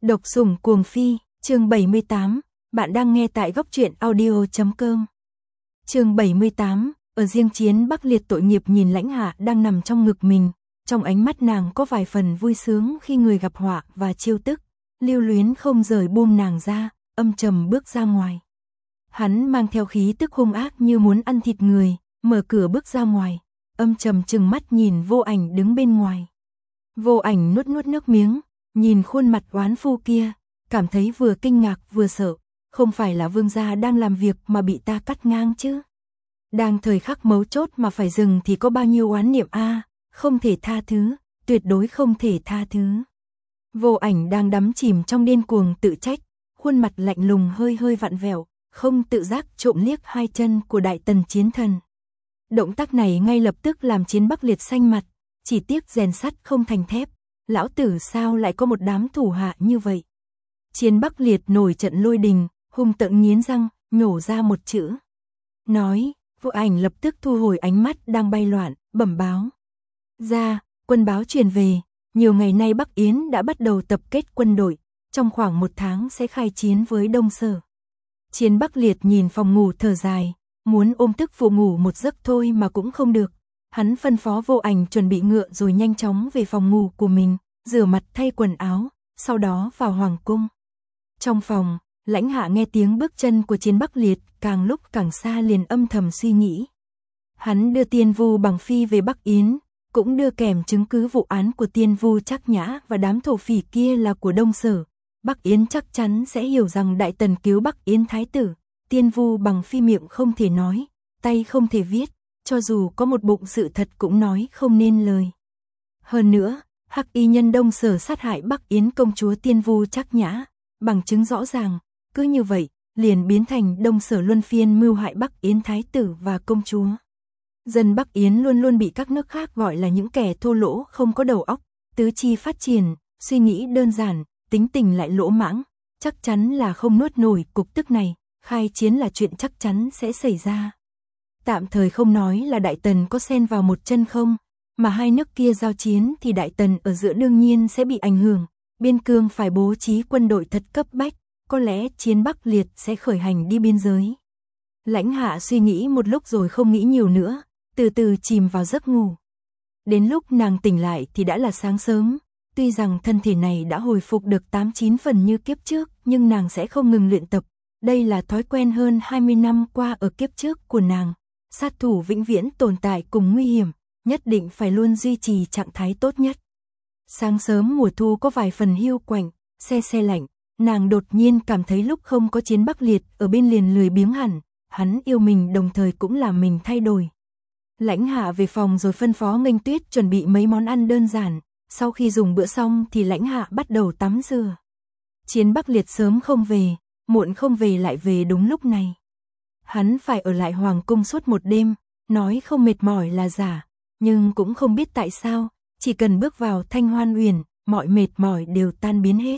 Độc sủng cuồng phi, chương 78, bạn đang nghe tại góc truyện audio.com. Chương 78, ở riêng chiến Bắc Liệt tội nghiệp nhìn Lãnh Hạ đang nằm trong ngực mình, trong ánh mắt nàng có vài phần vui sướng khi người gặp họa và chiêu tức, lưu luyến không rời buông nàng ra, âm trầm bước ra ngoài. Hắn mang theo khí tức hung ác như muốn ăn thịt người, mở cửa bước ra ngoài, âm trầm trừng mắt nhìn Vô Ảnh đứng bên ngoài. Vô Ảnh nuốt nuốt nước miếng, nhìn khuôn mặt oán phu kia, cảm thấy vừa kinh ngạc vừa sợ, không phải là vương gia đang làm việc mà bị ta cắt ngang chứ. Đang thời khắc mấu chốt mà phải dừng thì có bao nhiêu oán niệm a, không thể tha thứ, tuyệt đối không thể tha thứ. Vô Ảnh đang đắm chìm trong điên cuồng tự trách, khuôn mặt lạnh lùng hơi hơi vặn vẹo, không tự giác trộm liếc hai chân của Đại Tần Chiến Thần. Động tác này ngay lập tức làm Chiến Bắc Liệt xanh mặt, chỉ tiếc rèn sắt không thành thép, lão tử sao lại có một đám thủ hạ như vậy. Chiến Bắc Liệt nổi trận lôi đình, hung tợn nghiến răng, nhổ ra một chữ. Nói, Vô Ảnh lập tức thu hồi ánh mắt đang bay loạn, bẩm báo. Ra, quân báo truyền về, nhiều ngày nay Bắc Yến đã bắt đầu tập kết quân đội, trong khoảng 1 tháng sẽ khai chiến với Đông Sở. Chiến Bắc Liệt nhìn phòng ngủ thở dài, muốn ôm tức phụ ngủ một giấc thôi mà cũng không được. Hắn phân phó Vô Ảnh chuẩn bị ngựa rồi nhanh chóng về phòng ngủ của mình, rửa mặt thay quần áo, sau đó vào hoàng cung. Trong phòng, Lãnh Hạ nghe tiếng bước chân của Chiến Bắc Liệt càng lúc càng xa liền âm thầm suy nghĩ. Hắn đưa Tiên Vu Bằng Phi về Bắc Yến, cũng đưa kèm chứng cứ vụ án của Tiên Vu Trác Nhã và đám thổ phỉ kia là của Đông Sở. Bắc Yến chắc chắn sẽ hiểu rằng Đại Tần cứu Bắc Yến thái tử. Tiên Vu Bằng Phi miệng không thể nói, tay không thể viết, cho dù có một bụng sự thật cũng nói không nên lời. Hơn nữa, Hắc Y nhân Đông Sở sát hại Bắc Yến công chúa Tiên Vu Trác Nhã, bằng chứng rõ ràng, cứ như vậy, liền biến thành Đông Sở luân phiên mưu hại Bắc Yến thái tử và công chúa. Dân Bắc Yến luôn luôn bị các nước khác gọi là những kẻ thô lỗ không có đầu óc, tứ chi phát triển, suy nghĩ đơn giản, tính tình lại lỗ mãng, chắc chắn là không nuốt nổi cục tức này, khai chiến là chuyện chắc chắn sẽ xảy ra. Tạm thời không nói là Đại Tần có xen vào một chân không, mà hai nước kia giao chiến thì Đại Tần ở giữa đương nhiên sẽ bị ảnh hưởng, biên cương phải bố trí quân đội thật cấp bách, có lẽ Chiến Bắc Liệt sẽ khởi hành đi biên giới. Lãnh Hạ suy nghĩ một lúc rồi không nghĩ nhiều nữa, từ từ chìm vào giấc ngủ. Đến lúc nàng tỉnh lại thì đã là sáng sớm, tuy rằng thân thể này đã hồi phục được 8-9 phần như kiếp trước, nhưng nàng sẽ không ngừng luyện tập, đây là thói quen hơn 20 năm qua ở kiếp trước của nàng. Sát thủ vĩnh viễn tồn tại cùng nguy hiểm, nhất định phải luôn duy trì trạng thái tốt nhất. Sáng sớm mùa thu có vài phần hiu quạnh, se lạnh, nàng đột nhiên cảm thấy lúc không có Chiến Bắc Liệt ở bên liền lười biếng hẳn, hắn yêu mình đồng thời cũng làm mình thay đổi. Lãnh Hạ về phòng rồi phân phó Nghênh Tuyết chuẩn bị mấy món ăn đơn giản, sau khi dùng bữa xong thì Lãnh Hạ bắt đầu tắm rửa. Chiến Bắc Liệt sớm không về, muộn không về lại về đúng lúc này. Hắn phải ở lại hoàng cung suốt một đêm, nói không mệt mỏi là giả, nhưng cũng không biết tại sao, chỉ cần bước vào Thanh Hoan Uyển, mọi mệt mỏi đều tan biến hết.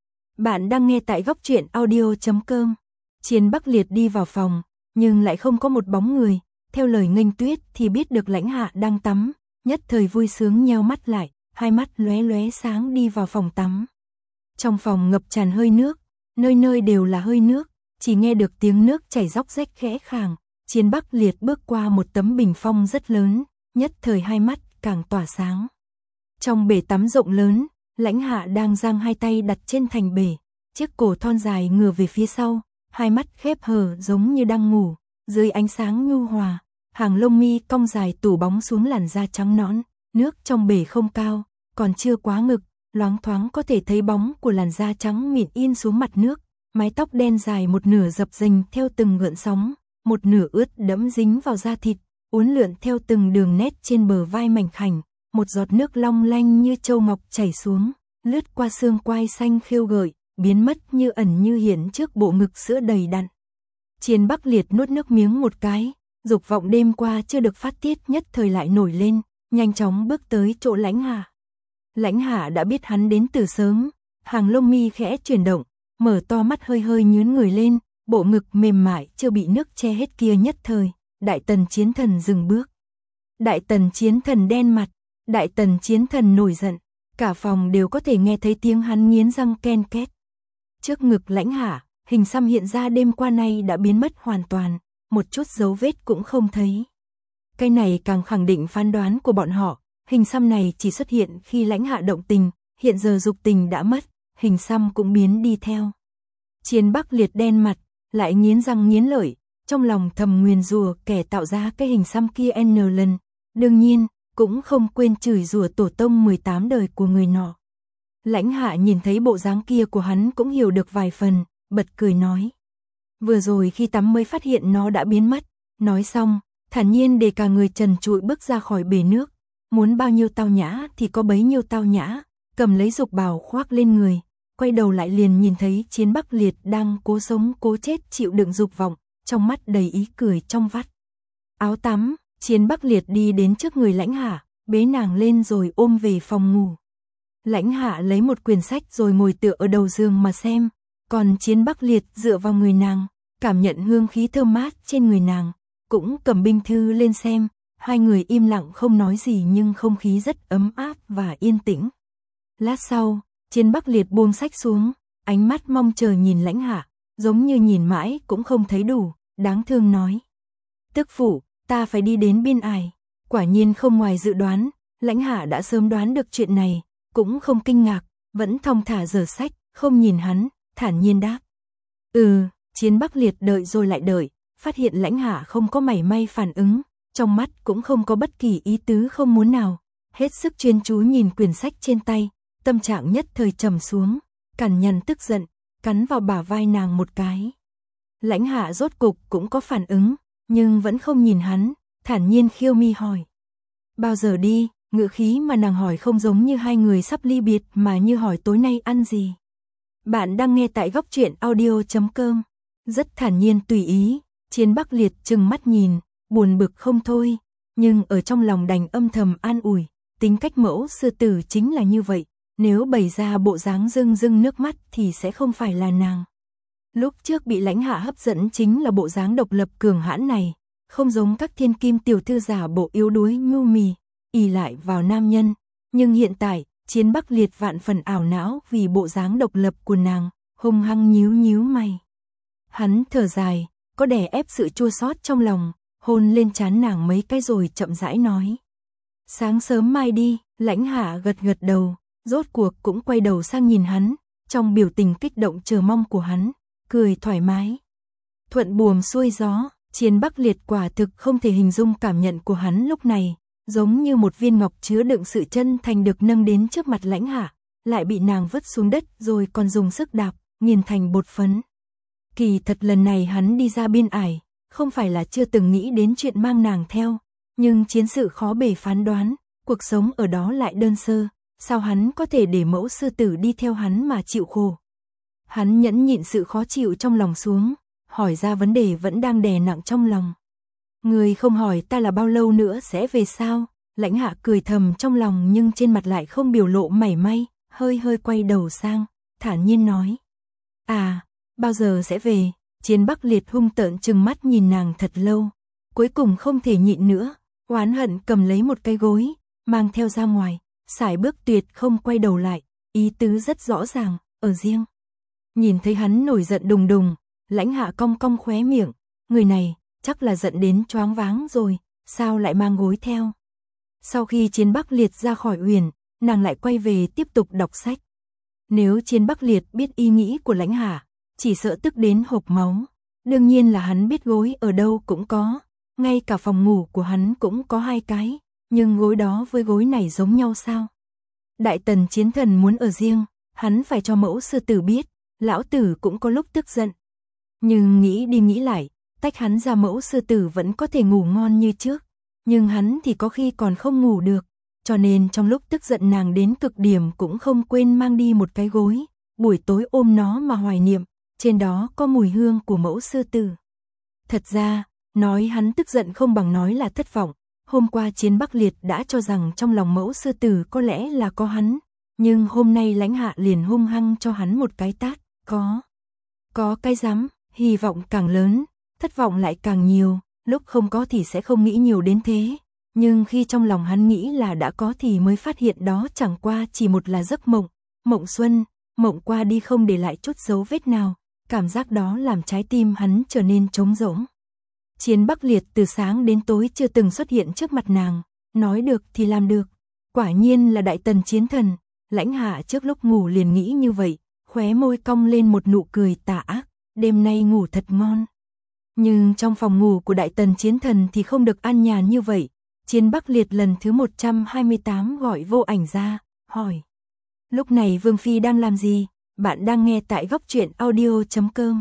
Bạn đang nghe tại góc truyện audio.com. Chiến Bắc Liệt đi vào phòng, nhưng lại không có một bóng người, theo lời Nghênh Tuyết thì biết được Lãnh Hạ đang tắm, nhất thời vui sướng nheo mắt lại, hai mắt lóe lóe sáng đi vào phòng tắm. Trong phòng ngập tràn hơi nước, nơi nơi đều là hơi nước, chỉ nghe được tiếng nước chảy róc rách khẽ khàng. Chiến Bắc Liệt bước qua một tấm bình phong rất lớn, nhất thời hai mắt càng tỏa sáng. Trong bể tắm rộng lớn, Lãnh Hạ đang giang hai tay đặt trên thành bể, chiếc cổ thon dài ngửa về phía sau, hai mắt khép hờ giống như đang ngủ, dưới ánh sáng nhu hòa, hàng lông mi cong dài tủ bóng xuống làn da trắng nõn, nước trong bể không cao, còn chưa quá ngực, loáng thoáng có thể thấy bóng của làn da trắng mịn in xuống mặt nước, mái tóc đen dài một nửa dập dềnh theo từng gợn sóng, một nửa ướt đẫm dính vào da thịt, uốn lượn theo từng đường nét trên bờ vai mảnh khảnh, một giọt nước long lanh như châu ngọc chảy xuống, lướt qua xương quai xanh khêu gợi, biến mất như ẩn như hiện trước bộ ngực sữa đầy đặn. Chiến Bắc Liệt nuốt nước miếng một cái, dục vọng đêm qua chưa được phát tiết nhất thời lại nổi lên, nhanh chóng bước tới chỗ Lãnh Hạ. Lãnh Hạ đã biết hắn đến từ sớm, hàng lông mi khẽ chuyển động, mở to mắt hơi hơi nhướng người lên, bộ ngực mềm mại chưa bị nước che hết kia nhất thời, Đại Tần Chiến Thần dừng bước. Đại Tần Chiến Thần đen mặt, Đại Tần Chiến Thần nổi giận, cả phòng đều có thể nghe thấy tiếng hắn nghiến răng ken két, Trước ngực Lãnh Hạ, hình xăm hiện ra đêm qua nay đã biến mất hoàn toàn, một chút dấu vết cũng không thấy. Cái này càng khẳng định phán đoán của bọn họ, hình xăm này chỉ xuất hiện khi Lãnh Hạ động tình, hiện giờ dục tình đã mất, hình xăm cũng biến đi theo. Chiến Bắc Liệt đen mặt, lại nghiến răng nghiến lợi, trong lòng thầm nguyền rủa kẻ tạo ra cái hình xăm kia n lần, đương nhiên, cũng không quên chửi rủa tổ tông 18 đời của người nọ. Lãnh Hạ nhìn thấy bộ dáng kia của hắn cũng hiểu được vài phần, bật cười nói. Vừa rồi khi tắm mới phát hiện nó đã biến mất, nói xong, thản nhiên để cả người trần trụi bước ra khỏi bể nước, muốn bao nhiêu tao nhã thì có bấy nhiêu tao nhã, cầm lấy dục bào khoác lên người, quay đầu lại liền nhìn thấy Chiến Bắc Liệt đang cố sống cố chết chịu đựng dục vọng, trong mắt đầy ý cười trong vắt. Áo tắm, Chiến Bắc Liệt đi đến trước người Lãnh Hạ, bế nàng lên rồi ôm về phòng ngủ. Lãnh Hạ lấy một quyển sách rồi ngồi tựa ở đầu giường mà xem, còn Chiến Bắc Liệt dựa vào người nàng, cảm nhận hương khí thơm mát trên người nàng, cũng cầm binh thư lên xem, hai người im lặng không nói gì nhưng không khí rất ấm áp và yên tĩnh. Lát sau, Chiến Bắc Liệt buông sách xuống, ánh mắt mong chờ nhìn Lãnh Hạ, giống như nhìn mãi cũng không thấy đủ, đáng thương nói. Tức phụ, ta phải đi đến biên ải. Quả nhiên không ngoài dự đoán, Lãnh Hạ đã sớm đoán được chuyện này, cũng không kinh ngạc, vẫn thong thả giở sách, không nhìn hắn, thản nhiên đáp. Chiến Bắc Liệt đợi rồi lại đợi, phát hiện Lãnh Hạ không có mảy may phản ứng, trong mắt cũng không có bất kỳ ý tứ không muốn nào, hết sức chuyên chú nhìn quyển sách trên tay, tâm trạng nhất thời trầm xuống, cằn nhằn tức giận, cắn vào bả vai nàng một cái. Lãnh Hạ rốt cục cũng có phản ứng, nhưng vẫn không nhìn hắn, thản nhiên khiêu mi hỏi. Bao giờ đi, ngữ khí mà nàng hỏi không giống như hai người sắp ly biệt mà như hỏi tối nay ăn gì. Bạn đang nghe tại Góc Truyện Audio.com. Rất thản nhiên tùy ý, Chiến Bắc Liệt trừng mắt nhìn, buồn bực không thôi, nhưng ở trong lòng đành âm thầm an ủi, tính cách mẫu sư tử chính là như vậy, nếu bày ra bộ dáng rưng rưng nước mắt thì sẽ không phải là nàng. Lúc trước bị Lãnh Hạ hấp dẫn chính là bộ dáng độc lập cường hãn này, không giống các thiên kim tiểu thư giả bộ yếu đuối nhu mì, ỷ lại vào nam nhân, nhưng hiện tại, Chiến Bắc Liệt vạn phần ảo não vì bộ dáng độc lập của nàng, hung hăng nhíu nhíu mày. Hắn thở dài, có đè ép sự chua xót trong lòng, hôn lên trán nàng mấy cái rồi chậm rãi nói. Sáng sớm mai đi, Lãnh Hạ gật gật đầu, rốt cuộc cũng quay đầu sang nhìn hắn, trong biểu tình kích động chờ mong của hắn, cười thoải mái. Thuận buồm xuôi gió, Chiến Bắc Liệt quả thực không thể hình dung cảm nhận của hắn lúc này, giống như một viên ngọc chứa đựng sự chân thành được nâng đến trước mặt Lãnh Hạ, lại bị nàng vứt xuống đất rồi còn dùng sức đạp, nghiền thành bột phấn. Kỳ thật lần này hắn đi ra biên ải, không phải là chưa từng nghĩ đến chuyện mang nàng theo, nhưng chiến sự khó bề phán đoán, cuộc sống ở đó lại đơn sơ, sao hắn có thể để mẫu sư tử đi theo hắn mà chịu khổ. Hắn nhẫn nhịn sự khó chịu trong lòng xuống, hỏi ra vấn đề vẫn đang đè nặng trong lòng. Người không hỏi ta là bao lâu nữa sẽ về sao? Lãnh Hạ cười thầm trong lòng nhưng trên mặt lại không biểu lộ mảy may, hơi hơi quay đầu sang, thản nhiên nói. Bao giờ sẽ về? Chiến Bắc Liệt hung tợn trừng mắt nhìn nàng thật lâu, cuối cùng không thể nhịn nữa, oán hận cầm lấy một cái gối, mang theo ra ngoài, sải bước tuyệt không quay đầu lại, ý tứ rất rõ ràng, ở riêng. Nhìn thấy hắn nổi giận đùng đùng, Lãnh Hạ cong cong khóe miệng, người này chắc là giận đến choáng váng rồi, sao lại mang gối theo. Sau khi Chiến Bắc Liệt ra khỏi uyển, nàng lại quay về tiếp tục đọc sách. Nếu Chiến Bắc Liệt biết ý nghĩ của Lãnh Hạ, chỉ sợ tức đến hộc máu. Đương nhiên là hắn biết gối ở đâu cũng có, ngay cả phòng ngủ của hắn cũng có 2 cái, nhưng gối đó với gối này giống nhau sao? Đại tần chiến thần muốn ở riêng, hắn phải cho mẫu sư tử biết, lão tử cũng có lúc tức giận. Nhưng nghĩ đi nghĩ lại, tách hắn ra mẫu sư tử vẫn có thể ngủ ngon như trước, nhưng hắn thì có khi còn không ngủ được, cho nên trong lúc tức giận nàng đến cực điểm cũng không quên mang đi một cái gối, buổi tối ôm nó mà hoài niệm, trên đó có mùi hương của mẫu sư tử. Thật ra, nói hắn tức giận không bằng nói là thất vọng, hôm qua Chiến Bắc Liệt đã cho rằng trong lòng mẫu sư tử có lẽ là có hắn, nhưng hôm nay Lãnh Hạ liền hung hăng cho hắn một cái tát, có cái dám, hy vọng càng lớn, thất vọng lại càng nhiều, lúc không có thì sẽ không nghĩ nhiều đến thế, nhưng khi trong lòng hắn nghĩ là đã có thì mới phát hiện đó chẳng qua chỉ một là giấc mộng, mộng xuân, mộng qua đi không để lại chút dấu vết nào, cảm giác đó làm trái tim hắn trở nên trống rỗng. Chiến Bắc Liệt từ sáng đến tối chưa từng xuất hiện trước mặt nàng, nói được thì làm được, quả nhiên là đại tần chiến thần. Lãnh Hạ trước lúc ngủ liền nghĩ như vậy, khóe môi cong lên một nụ cười tà ác, đêm nay ngủ thật ngon. Nhưng trong phòng ngủ của đại tần chiến thần thì không được an nhàn như vậy. Chiến Bắc Liệt lần thứ 128 gọi Vô Ảnh ra, hỏi. Lúc này Vương Phi đang làm gì? Bạn đang nghe tại góc truyện audio.com.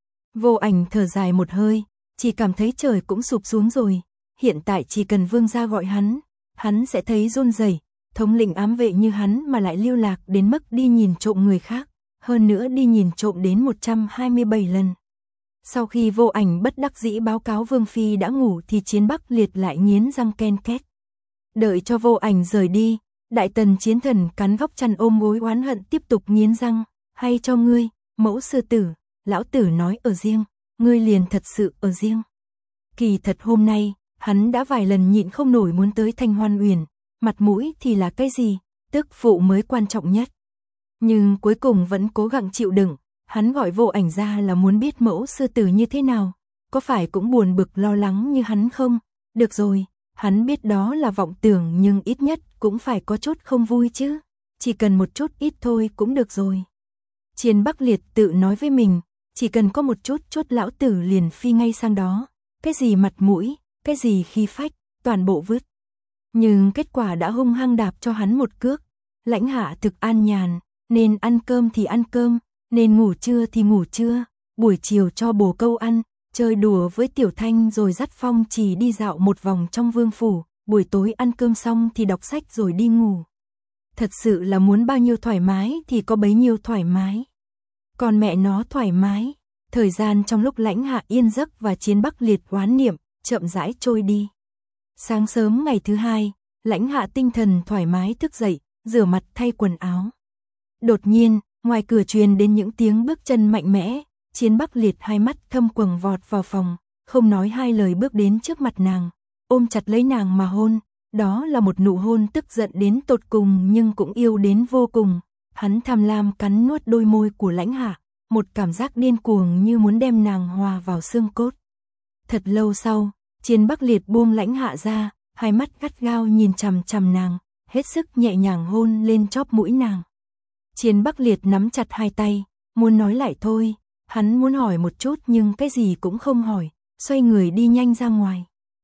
Vô Ảnh thở dài một hơi, chỉ cảm thấy trời cũng sụp xuống rồi. Hiện tại chỉ cần Vương gia gọi hắn sẽ thấy run rẩy. Thống lĩnh ám vệ như hắn mà lại lưu lạc đến mức đi nhìn trộm người khác, hơn nữa đi nhìn trộm đến 127 lần. Sau khi Vô Ảnh bất đắc dĩ báo cáo Vương Phi đã ngủ thì Chiến Bắc Liệt lại nghiến răng ken két. Đợi cho Vô Ảnh rời đi, đại tần chiến thần cắn góc chăn ôm gối oán hận tiếp tục nghiến răng, hay cho ngươi, mẫu sư tử, lão tử nói ở riêng, ngươi liền thật sự ở riêng. Kỳ thật hôm nay, hắn đã vài lần nhịn không nổi muốn tới Thanh Hoan Uyển, mặt mũi thì là cái gì, tức phụ mới quan trọng nhất. Nhưng cuối cùng vẫn cố gắng chịu đựng, hắn gọi Vô Ảnh ra là muốn biết mẫu sư tử như thế nào, có phải cũng buồn bực lo lắng như hắn không? Được rồi, hắn biết đó là vọng tưởng nhưng ít nhất cũng phải có chút không vui chứ, chỉ cần một chút ít thôi cũng được rồi. Chiến Bắc Liệt tự nói với mình, chỉ cần có một chút lão tử liền phi ngay sang đó, cái gì mặt mũi, cái gì khí phách, toàn bộ vứt. Nhưng kết quả đã hung hăng đạp cho hắn một cước. Lãnh Hạ thực an nhàn, nên ăn cơm thì ăn cơm, nên ngủ trưa thì ngủ trưa, buổi chiều cho bồ câu ăn, chơi đùa với Tiểu Thanh rồi dắt Phong Trì đi dạo một vòng trong vương phủ, buổi tối ăn cơm xong thì đọc sách rồi đi ngủ. Thật sự là muốn bao nhiêu thoải mái thì có bấy nhiêu thoải mái. Còn mẹ nó thoải mái, thời gian trong lúc Lãnh Hạ yên giấc và Chiến Bắc Liệt oán niệm, chậm rãi trôi đi. Sáng sớm ngày thứ hai, Lãnh Hạ tinh thần thoải mái thức dậy, rửa mặt thay quần áo. Đột nhiên, ngoài cửa truyền đến những tiếng bước chân mạnh mẽ, Chiến Bắc Liệt hai mắt thâm quầng vọt vào phòng, không nói hai lời bước đến trước mặt nàng, ôm chặt lấy nàng mà hôn, đó là một nụ hôn tức giận đến tột cùng nhưng cũng yêu đến vô cùng. Hắn tham lam cắn nuốt đôi môi của Lãnh Hạ, một cảm giác điên cuồng như muốn đem nàng hòa vào xương cốt. Thật lâu sau, Chiến Bắc Liệt buông Lãnh Hạ ra, hai mắt gắt gao nhìn chằm chằm nàng, hết sức nhẹ nhàng hôn lên chóp mũi nàng. Chiến Bắc Liệt nắm chặt hai tay, muốn nói lại thôi, hắn muốn hỏi một chút nhưng cái gì cũng không hỏi, xoay người đi nhanh ra ngoài.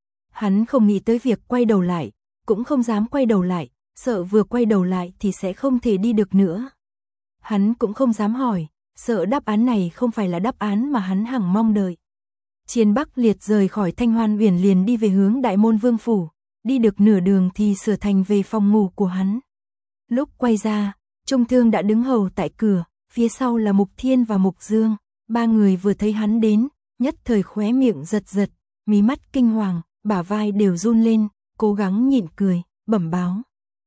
Hắn không nghĩ tới việc quay đầu lại, cũng không dám quay đầu lại, sợ vừa quay đầu lại thì sẽ không thể đi được nữa. Hắn cũng không dám hỏi, sợ đáp án này không phải là đáp án mà hắn hằng mong đợi. Chiến Bắc Liệt rời khỏi Thanh Hoan Uyển liền đi về hướng Đại Môn Vương phủ, đi được nửa đường thì sửa thành về phòng ngủ của hắn. Lúc quay ra, Trung Thương đã đứng hầu tại cửa, phía sau là Mục Thiên và Mục Dương, ba người vừa thấy hắn đến, nhất thời khóe miệng giật giật, mí mắt kinh hoàng, bả vai đều run lên, cố gắng nhịn cười, bẩm báo.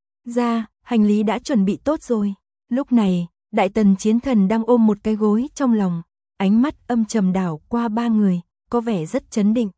Ra, hành lý đã chuẩn bị tốt rồi. Lúc này, Đại Tần chiến thần đang ôm một cái gối trong lòng, ánh mắt âm trầm đảo qua ba người, có vẻ rất chấn định.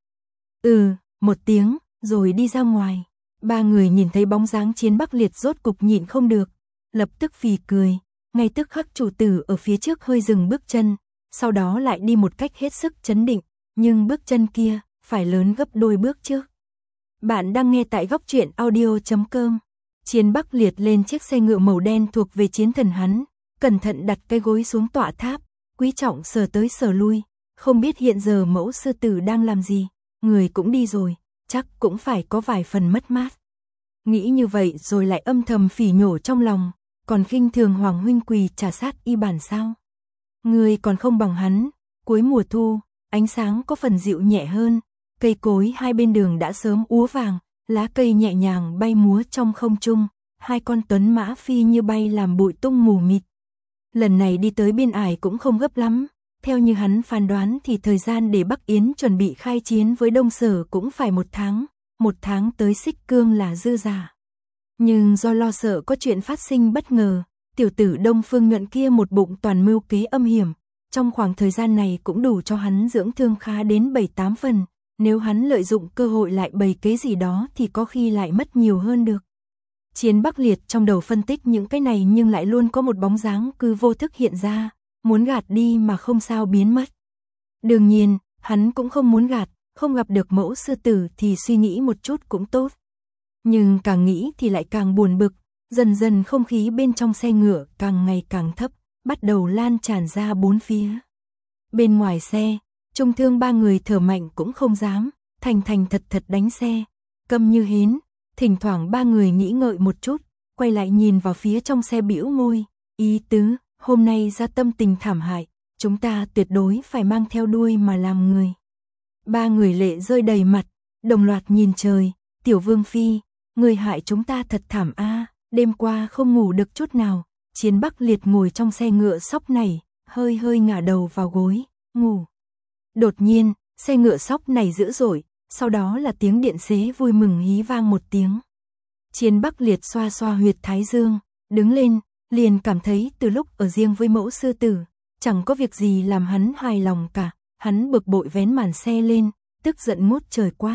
Một tiếng, rồi đi ra ngoài. Ba người nhìn thấy bóng dáng Chiến Bắc Liệt rốt cục nhịn không được, lập tức phì cười, ngay tức khắc chủ tử ở phía trước hơi dừng bước chân, sau đó lại đi một cách hết sức chấn định, nhưng bước chân kia phải lớn gấp đôi bước trước. Bạn đang nghe tại góc truyện audio.com. Chiến Bắc Liệt lên chiếc xe ngựa màu đen thuộc về chiến thần hắn, cẩn thận đặt cái gối xuống tọa tháp, quý trọng sờ tới sờ lui, không biết hiện giờ mẫu sư tử đang làm gì, người cũng đi rồi, chắc cũng phải có vài phần mất mát. Nghĩ như vậy rồi lại âm thầm phỉ nhổ trong lòng, còn khinh thường Hoàng huynh quỳ trả sát y bản sao? Người còn không bằng hắn. Cuối mùa thu, ánh sáng có phần dịu nhẹ hơn, cây cối hai bên đường đã sớm úa vàng, lá cây nhẹ nhàng bay múa trong không trung, hai con tuấn mã phi như bay làm bụi tung mù mịt. Lần này đi tới biên ải cũng không gấp lắm, theo như hắn phán đoán thì thời gian để Bắc Yến chuẩn bị khai chiến với Đông Sở cũng phải một tháng tới Xích Cương là dư giả. Nhưng do lo sợ có chuyện phát sinh bất ngờ, tiểu tử Đông Phương Nhuận kia một bụng toàn mưu kế âm hiểm, trong khoảng thời gian này cũng đủ cho hắn dưỡng thương khá đến 7-8 phần, nếu hắn lợi dụng cơ hội lại bày kế gì đó thì có khi lại mất nhiều hơn được. Chiến Bắc Liệt trong đầu phân tích những cái này nhưng lại luôn có một bóng dáng cứ vô thức hiện ra, muốn gạt đi mà không sao biến mất. Đương nhiên, hắn cũng không muốn gạt, không gặp được mẫu sư tử thì suy nghĩ một chút cũng tốt. Nhưng càng nghĩ thì lại càng buồn bực, dần dần không khí bên trong xe ngựa càng ngày càng thấp, bắt đầu lan tràn ra bốn phía. Bên ngoài xe, Trung Thương ba người thở mạnh cũng không dám, thành thành thật thật đánh xe, câm như hến. Thỉnh thoảng ba người nghĩ ngợi một chút, quay lại nhìn vào phía trong xe bĩu môi, ý tứ, hôm nay ra tâm tình thảm hại, chúng ta tuyệt đối phải mang theo đuôi mà làm người. Ba người lệ rơi đầy mặt, đồng loạt nhìn trời, Tiểu Vương Phi, người hại chúng ta thật thảm a, đêm qua không ngủ được chút nào. Chiến Bắc Liệt ngồi trong xe ngựa sóc này, hơi hơi ngả đầu vào gối, ngủ. Đột nhiên, xe ngựa sóc này dữ dội, sau đó là tiếng điện xế vui mừng hí vang một tiếng. Chiến Bắc Liệt xoa xoa huyệt thái dương, đứng lên, liền cảm thấy từ lúc ở riêng với mẫu sư tử, chẳng có việc gì làm hắn hài lòng cả, hắn bực bội vén màn xe lên, tức giận ngút trời quát.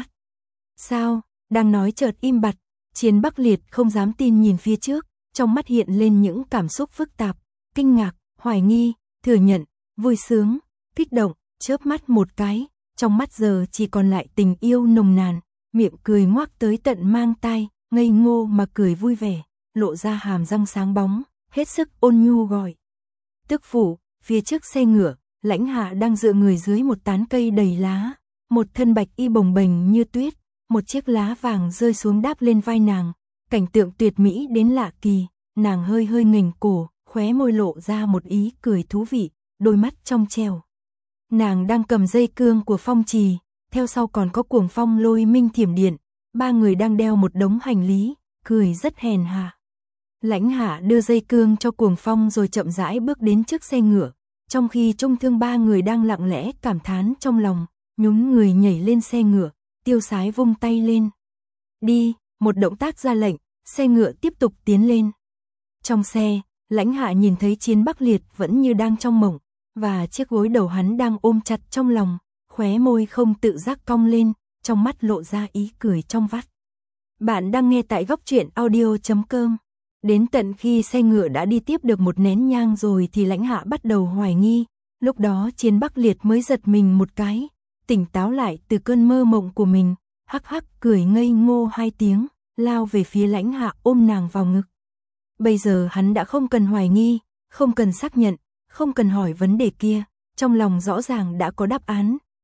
Sao, đang nói chợt im bặt, Chiến Bắc Liệt không dám tin nhìn phía trước, trong mắt hiện lên những cảm xúc phức tạp, kinh ngạc, hoài nghi, thừa nhận, vui sướng, kích động, chớp mắt một cái, trong mắt giờ chỉ còn lại tình yêu nồng nàn, miệng cười ngoác tới tận mang tai, ngây ngô mà cười vui vẻ, lộ ra hàm răng sáng bóng, hết sức ôn nhu gọi. Tức phủ, phía trước xe ngựa, Lãnh Hạ đang dựa người dưới một tán cây đầy lá, một thân bạch y bồng bềnh như tuyết, một chiếc lá vàng rơi xuống đáp lên vai nàng, cảnh tượng tuyệt mỹ đến lạ kỳ, nàng hơi hơi nghềnh cổ, khóe môi lộ ra một ý cười thú vị, đôi mắt trong trèo. Nàng đang cầm dây cương của phong trì, theo sau còn có cuồng phong lôi minh thiểm điện, ba người đang đeo một đống hành lý, cười rất hèn hạ. Lãnh Hạ đưa dây cương cho cuồng phong rồi chậm rãi bước đến trước xe ngựa, trong khi Trung Thương ba người đang lặng lẽ cảm thán trong lòng, nhún người nhảy lên xe ngựa, tiêu sái vung tay lên. Đi, một động tác ra lệnh, xe ngựa tiếp tục tiến lên. Trong xe, Lãnh Hạ nhìn thấy Chiến Bắc Liệt vẫn như đang trong mộng, và chiếc gối đầu hắn đang ôm chặt trong lòng, khóe môi không tự giác cong lên, trong mắt lộ ra ý cười trong vắt. Bạn đang nghe tại góc truyện audio.com. Đến tận khi xe ngựa đã đi tiếp được một nén nhang rồi thì Lãnh Hạ bắt đầu hoài nghi, lúc đó Chiến Bắc Liệt mới giật mình một cái, tỉnh táo lại từ cơn mơ mộng của mình, hắc hắc cười ngây ngô hai tiếng, lao về phía Lãnh Hạ ôm nàng vào ngực. Bây giờ hắn đã không cần hoài nghi, không cần xác nhận, không cần hỏi vấn đề kia, trong lòng rõ ràng đã có đáp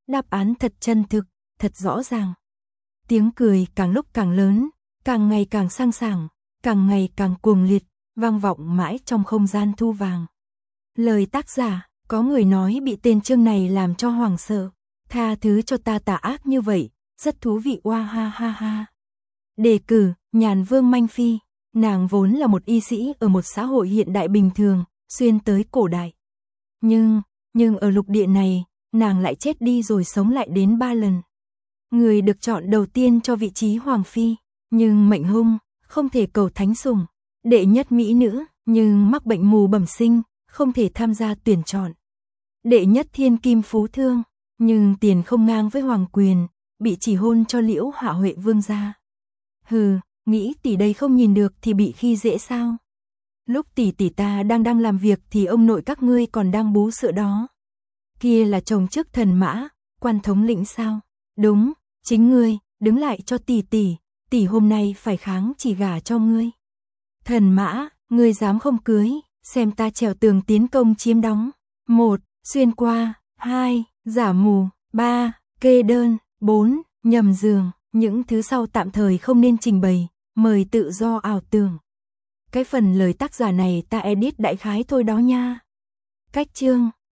án thật chân thực, thật rõ ràng. Tiếng cười càng lúc càng lớn, càng ngày càng sang sảng, càng ngày càng cuồng liệt, vang vọng mãi trong không gian thu vàng. Lời tác giả, có người nói bị tên chương này làm cho hoảng sợ, tha thứ cho ta tà ác như vậy, rất thú vị oa ha ha ha. Đề cử, Nhàn Vương Manh Phi, nàng vốn là một y sĩ ở một xã hội hiện đại bình thường, xuyên tới cổ đại. Nhưng ở lục địa này, nàng lại chết đi rồi sống lại đến 3 lần. Người được chọn đầu tiên cho vị trí Hoàng Phi, nhưng mệnh hung, không thể cầu thánh sủng. Đệ nhất mỹ nữ, nhưng mắc bệnh mù bẩm sinh, không thể tham gia tuyển chọn. Đệ nhất thiên kim phú thương, nhưng tiền không ngang với hoàng quyền, bị chỉ hôn cho Liễu Hạ Huệ vương gia. Hừ, nghĩ tỷ đây không nhìn được thì bị khi dễ sao? Lúc tỷ ta đang làm việc thì ông nội các ngươi còn đang bú sữa đó. Kia là chồng trước thần mã, quan thống lĩnh sao? Đúng, chính ngươi, đứng lại cho tỷ hôm nay phải kháng chỉ gả cho ngươi. Thần mã, ngươi dám không cưới, xem ta trèo tường tiến công chiếm đóng. 1. Xuyên qua, 2. Giả mù, 3. Kê đơn, 4. Nhầm giường, những thứ sau tạm thời không nên trình bày, mời tự do ảo tưởng. Cái phần lời tác giả này ta edit đại khái thôi đó nha. Cách chương